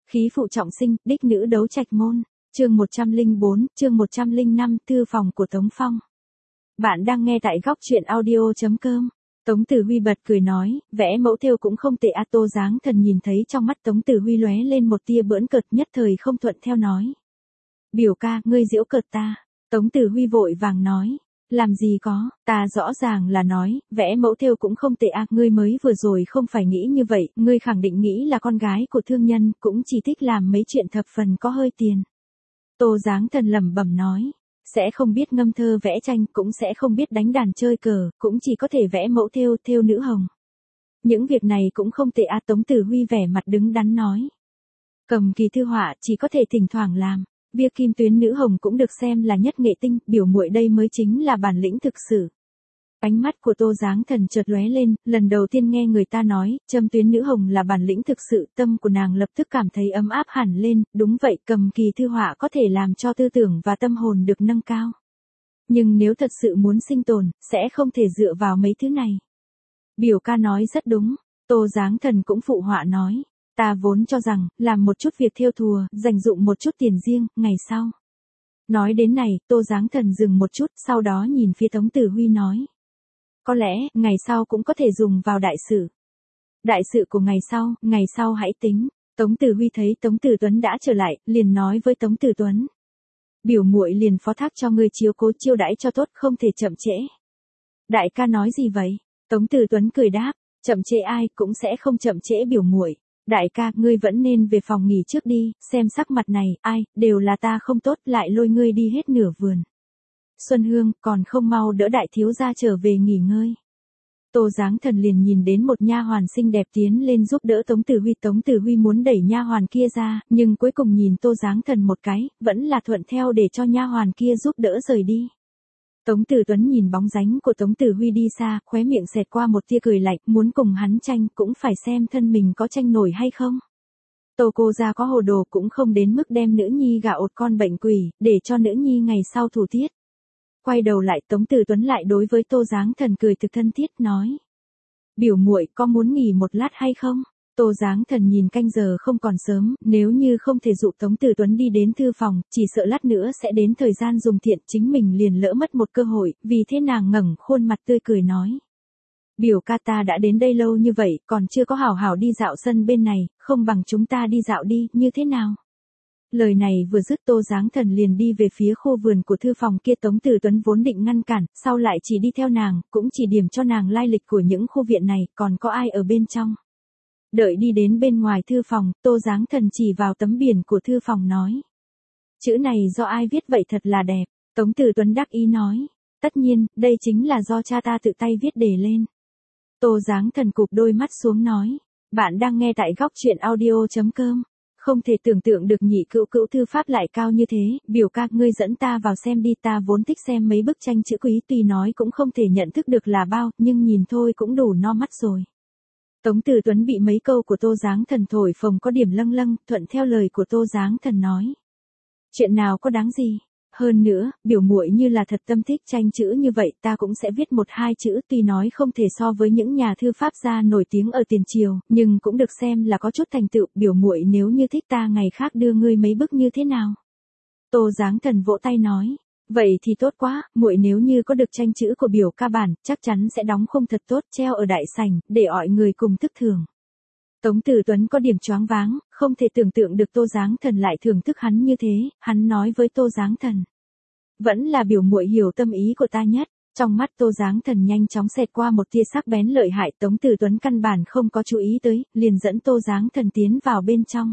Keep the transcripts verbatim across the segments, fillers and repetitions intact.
Khí phụ trọng sinh, đích nữ đấu trạch môn. Chương một trăm lẻ bốn, chương một trăm lẻ năm, thư phòng của Tống Phong. Bạn đang nghe tại góc truyện audio chấm com. Tống Tử Huy bật cười nói, vẽ mẫu thêu cũng không tệ a. Tô Giáng Thần nhìn thấy trong mắt Tống Tử Huy lóe lên một tia bỡn cợt, nhất thời không thuận theo nói. Biểu ca, ngươi giễu cợt ta. Tống Tử Huy vội vàng nói. Làm gì có, ta rõ ràng là nói, vẽ mẫu thêu cũng không tệ a. Ngươi mới vừa rồi không phải nghĩ như vậy, ngươi khẳng định nghĩ là con gái của thương nhân, cũng chỉ thích làm mấy chuyện thập phần có hơi tiền. Tô Giáng Thần lẩm bẩm nói, sẽ không biết ngâm thơ vẽ tranh, cũng sẽ không biết đánh đàn chơi cờ, cũng chỉ có thể vẽ mẫu thêu, thêu nữ hồng. Những việc này cũng không tệ a. Tống Tử Huy vẻ mặt đứng đắn nói. Cầm kỳ thư họa chỉ có thể thỉnh thoảng làm. Bia kim tuyến nữ hồng cũng được xem là nhất nghệ tinh, biểu muội đây mới chính là bản lĩnh thực sự. Ánh mắt của Tô Giáng Thần chợt lóe lên, lần đầu tiên nghe người ta nói, châm tuyến nữ hồng là bản lĩnh thực sự, tâm của nàng lập tức cảm thấy ấm áp hẳn lên, đúng vậy, cầm kỳ thư họa có thể làm cho tư tưởng và tâm hồn được nâng cao. Nhưng nếu thật sự muốn sinh tồn, sẽ không thể dựa vào mấy thứ này. Biểu ca nói rất đúng, Tô Giáng Thần cũng phụ họa nói. Ta vốn cho rằng, làm một chút việc thêu thùa, dành dụm một chút tiền riêng, ngày sau. Nói đến này, Tô Giáng Thần dừng một chút, sau đó nhìn phía Tống Tử Huy nói. Có lẽ, ngày sau cũng có thể dùng vào đại sự. Đại sự của ngày sau, ngày sau hãy tính. Tống Tử Huy thấy Tống Tử Tuấn đã trở lại, liền nói với Tống Tử Tuấn. Biểu muội liền phó thác cho ngươi chiếu cố chiêu đãi cho tốt, không thể chậm trễ. Đại ca nói gì vậy? Tống Tử Tuấn cười đáp, chậm trễ ai cũng sẽ không chậm trễ biểu muội. Đại ca, ngươi vẫn nên về phòng nghỉ trước đi, xem sắc mặt này, ai, đều là ta không tốt, lại lôi ngươi đi hết nửa vườn. Xuân Hương, còn không mau đỡ đại thiếu gia trở về nghỉ ngơi. Tô Giáng Thần liền nhìn đến một nha hoàn xinh đẹp tiến lên giúp đỡ Tống Tử Huy. Tống Tử Huy muốn đẩy nha hoàn kia ra, nhưng cuối cùng nhìn Tô Giáng Thần một cái, vẫn là thuận theo để cho nha hoàn kia giúp đỡ rời đi. Tống Tử Tuấn nhìn bóng dáng của Tống Tử Huy đi xa, khóe miệng xẹt qua một tia cười lạnh, muốn cùng hắn tranh cũng phải xem thân mình có tranh nổi hay không. Tô cô gia có hồ đồ cũng không đến mức đem nữ nhi gả ột con bệnh quỷ, để cho nữ nhi ngày sau thủ tiết. Quay đầu lại Tống Tử Tuấn lại đối với Tô Giáng Thần cười thực thân thiết nói. Biểu muội có muốn nghỉ một lát hay không? Tô Giáng Thần nhìn canh giờ không còn sớm, nếu như không thể dụ Tống Tử Tuấn đi đến thư phòng, chỉ sợ lát nữa sẽ đến thời gian dùng thiện, chính mình liền lỡ mất một cơ hội, vì thế nàng ngẩng khuôn mặt tươi cười nói. Biểu ca, ta đã đến đây lâu như vậy, còn chưa có hảo hảo đi dạo sân bên này, không bằng chúng ta đi dạo đi, như thế nào? Lời này vừa dứt Tô Giáng Thần liền đi về phía khu vườn của thư phòng kia. Tống Tử Tuấn vốn định ngăn cản, sau lại chỉ đi theo nàng, cũng chỉ điểm cho nàng lai lịch của những khu viện này, còn có ai ở bên trong. Đợi đi đến bên ngoài thư phòng, Tô Giáng Thần chỉ vào tấm biển của thư phòng nói. Chữ này do ai viết vậy, thật là đẹp. Tống Tử Tuấn đắc ý nói. Tất nhiên, đây chính là do cha ta tự tay viết đề lên. Tô Giáng Thần cụp đôi mắt xuống nói. Bạn đang nghe tại góc truyện audio chấm com. Không thể tưởng tượng được nhị cữu cữu thư pháp lại cao như thế, biểu ca, ngươi dẫn ta vào xem đi, ta vốn thích xem mấy bức tranh chữ quý, tuy nói cũng không thể nhận thức được là bao, nhưng nhìn thôi cũng đủ no mắt rồi. Tống Tử Tuấn bị mấy câu của Tô Giáng Thần thổi phồng có điểm lâng lâng, thuận theo lời của Tô Giáng Thần nói. Chuyện nào có đáng gì? Hơn nữa, biểu muội như là thật tâm thích tranh chữ như vậy, ta cũng sẽ viết một hai chữ, tuy nói không thể so với những nhà thư pháp gia nổi tiếng ở tiền triều, nhưng cũng được xem là có chút thành tựu. Biểu muội nếu như thích, ta ngày khác đưa ngươi mấy bức như thế nào? Tô Giáng Thần vỗ tay nói. Vậy thì tốt quá, muội nếu như có được tranh chữ của biểu ca bản, chắc chắn sẽ đóng khung thật tốt, treo ở đại sảnh, để mọi người cùng thức thưởng. Tống Tử Tuấn có điểm choáng váng, không thể tưởng tượng được Tô Giáng Thần lại thưởng thức hắn như thế, hắn nói với Tô Giáng Thần. Vẫn là biểu muội hiểu tâm ý của ta nhất. Trong mắt Tô Giáng Thần nhanh chóng xẹt qua một tia sắc bén lợi hại. Tống Tử Tuấn căn bản không có chú ý tới, liền dẫn Tô Giáng Thần tiến vào bên trong.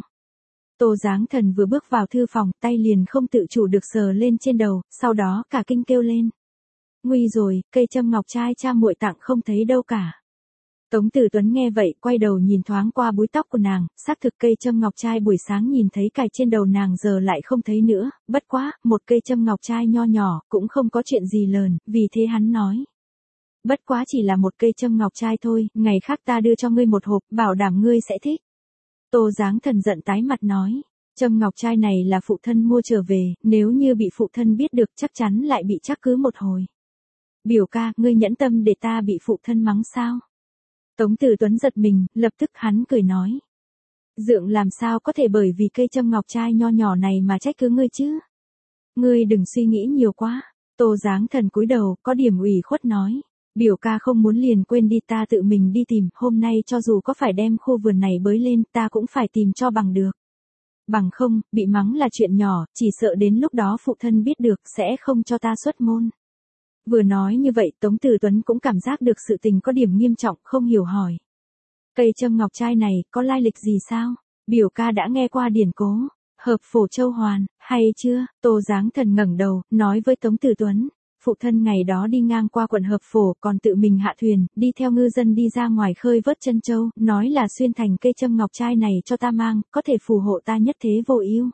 Tô Giáng Thần vừa bước vào thư phòng, tay liền không tự chủ được sờ lên trên đầu, sau đó cả kinh kêu lên. Nguy rồi, cây châm ngọc trai cha muội tặng không thấy đâu cả. Tống Tử Tuấn nghe vậy, quay đầu nhìn thoáng qua búi tóc của nàng, xác thực cây châm ngọc trai buổi sáng nhìn thấy cài trên đầu nàng giờ lại không thấy nữa, bất quá, một cây châm ngọc trai nho nhỏ, cũng không có chuyện gì lớn, vì thế hắn nói. Bất quá chỉ là một cây châm ngọc trai thôi, ngày khác ta đưa cho ngươi một hộp, bảo đảm ngươi sẽ thích. Tô Giáng Thần giận tái mặt nói, châm ngọc trai này là phụ thân mua trở về, nếu như bị phụ thân biết được chắc chắn lại bị trách cứ một hồi. Biểu ca, ngươi nhẫn tâm để ta bị phụ thân mắng sao? Tống Tử Tuấn giật mình, lập tức hắn cười nói. Dượng làm sao có thể bởi vì cây châm ngọc trai nho nhỏ này mà trách cứ ngươi chứ? Ngươi đừng suy nghĩ nhiều quá. Tô Giáng Thần cúi đầu, có điểm ủy khuất nói. Biểu ca không muốn liền quên đi, ta tự mình đi tìm, hôm nay cho dù có phải đem khu vườn này bới lên, ta cũng phải tìm cho bằng được. Bằng không, bị mắng là chuyện nhỏ, chỉ sợ đến lúc đó phụ thân biết được, sẽ không cho ta xuất môn. Vừa nói như vậy, Tống Từ Tuấn cũng cảm giác được sự tình có điểm nghiêm trọng, không hiểu hỏi. Cây châm ngọc trai này, có lai lịch gì sao? Biểu ca đã nghe qua điển cố, hợp phổ châu hoàn, hay chưa? Tô Giáng Thần ngẩng đầu, nói với Tống Từ Tuấn. Phụ thân ngày đó đi ngang qua quận Hợp Phổ, còn tự mình hạ thuyền, đi theo ngư dân đi ra ngoài khơi vớt chân châu, nói là xuyên thành cây châm ngọc trai này cho ta mang, có thể phù hộ ta nhất thế vô ưu.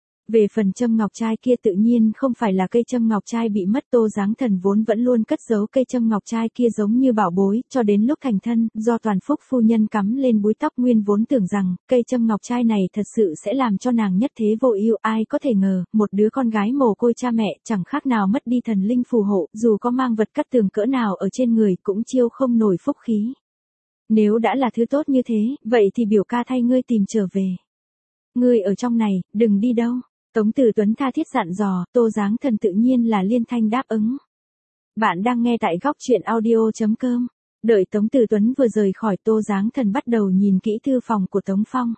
Về phần châm ngọc trai kia tự nhiên không phải là cây châm ngọc trai bị mất, Tô Giáng Thần vốn vẫn luôn cất giấu cây châm ngọc trai kia giống như bảo bối, cho đến lúc thành thân, do Toàn Phúc phu nhân cắm lên búi tóc nguyên vốn tưởng rằng, cây châm ngọc trai này thật sự sẽ làm cho nàng nhất thế vô ưu, ai có thể ngờ, một đứa con gái mồ côi cha mẹ, chẳng khác nào mất đi thần linh phù hộ, dù có mang vật cắt tường cỡ nào ở trên người cũng chiêu không nổi phúc khí. Nếu đã là thứ tốt như thế, vậy thì biểu ca thay ngươi tìm trở về. Ngươi ở trong này, đừng đi đâu. Tống Từ Tuấn tha thiết dặn dò, Tô Giáng Thần tự nhiên là liên thanh đáp ứng. Bạn đang nghe tại góc truyện audio.com. Đợi Tống Từ Tuấn vừa rời khỏi, Tô Giáng Thần bắt đầu nhìn kỹ thư phòng của Tống Phong.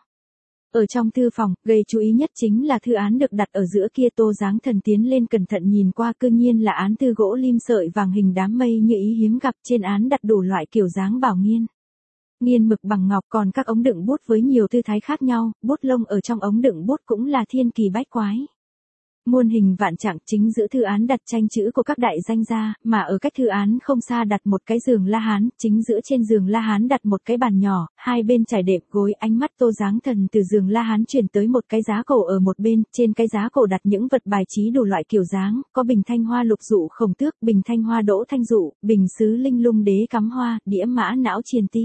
Ở trong thư phòng, gây chú ý nhất chính là thư án được đặt ở giữa kia. Tô Giáng Thần tiến lên cẩn thận nhìn qua, cư nhiên là án thư gỗ lim sợi vàng hình đám mây như ý hiếm gặp, trên án đặt đủ loại kiểu dáng bảo nghiên. Nghiên mực bằng ngọc, còn các ống đựng bút với nhiều tư thái khác nhau, bút lông ở trong ống đựng bút cũng là thiên kỳ bách quái. Muôn hình vạn trạng, chính giữa thư án đặt tranh chữ của các đại danh gia, mà ở cách thư án không xa đặt một cái giường La Hán, chính giữa trên giường La Hán đặt một cái bàn nhỏ, hai bên trải đệm gối. Ánh mắt Tô Giáng Thần từ giường La Hán chuyển tới một cái giá cổ ở một bên, trên cái giá cổ đặt những vật bài trí đủ loại kiểu dáng, có bình thanh hoa lục dụ khổng tước, bình thanh hoa đỗ thanh dụ, bình sứ linh lung đế cắm hoa, đĩa mã não triền ti.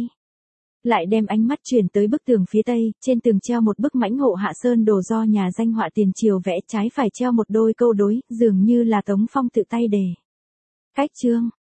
Lại đem ánh mắt chuyển tới bức tường phía tây, trên tường treo một bức mãnh hộ hạ sơn đồ do nhà danh họa tiền triều vẽ, trái phải treo một đôi câu đối, dường như là Tống Phong tự tay đề. Cách chương,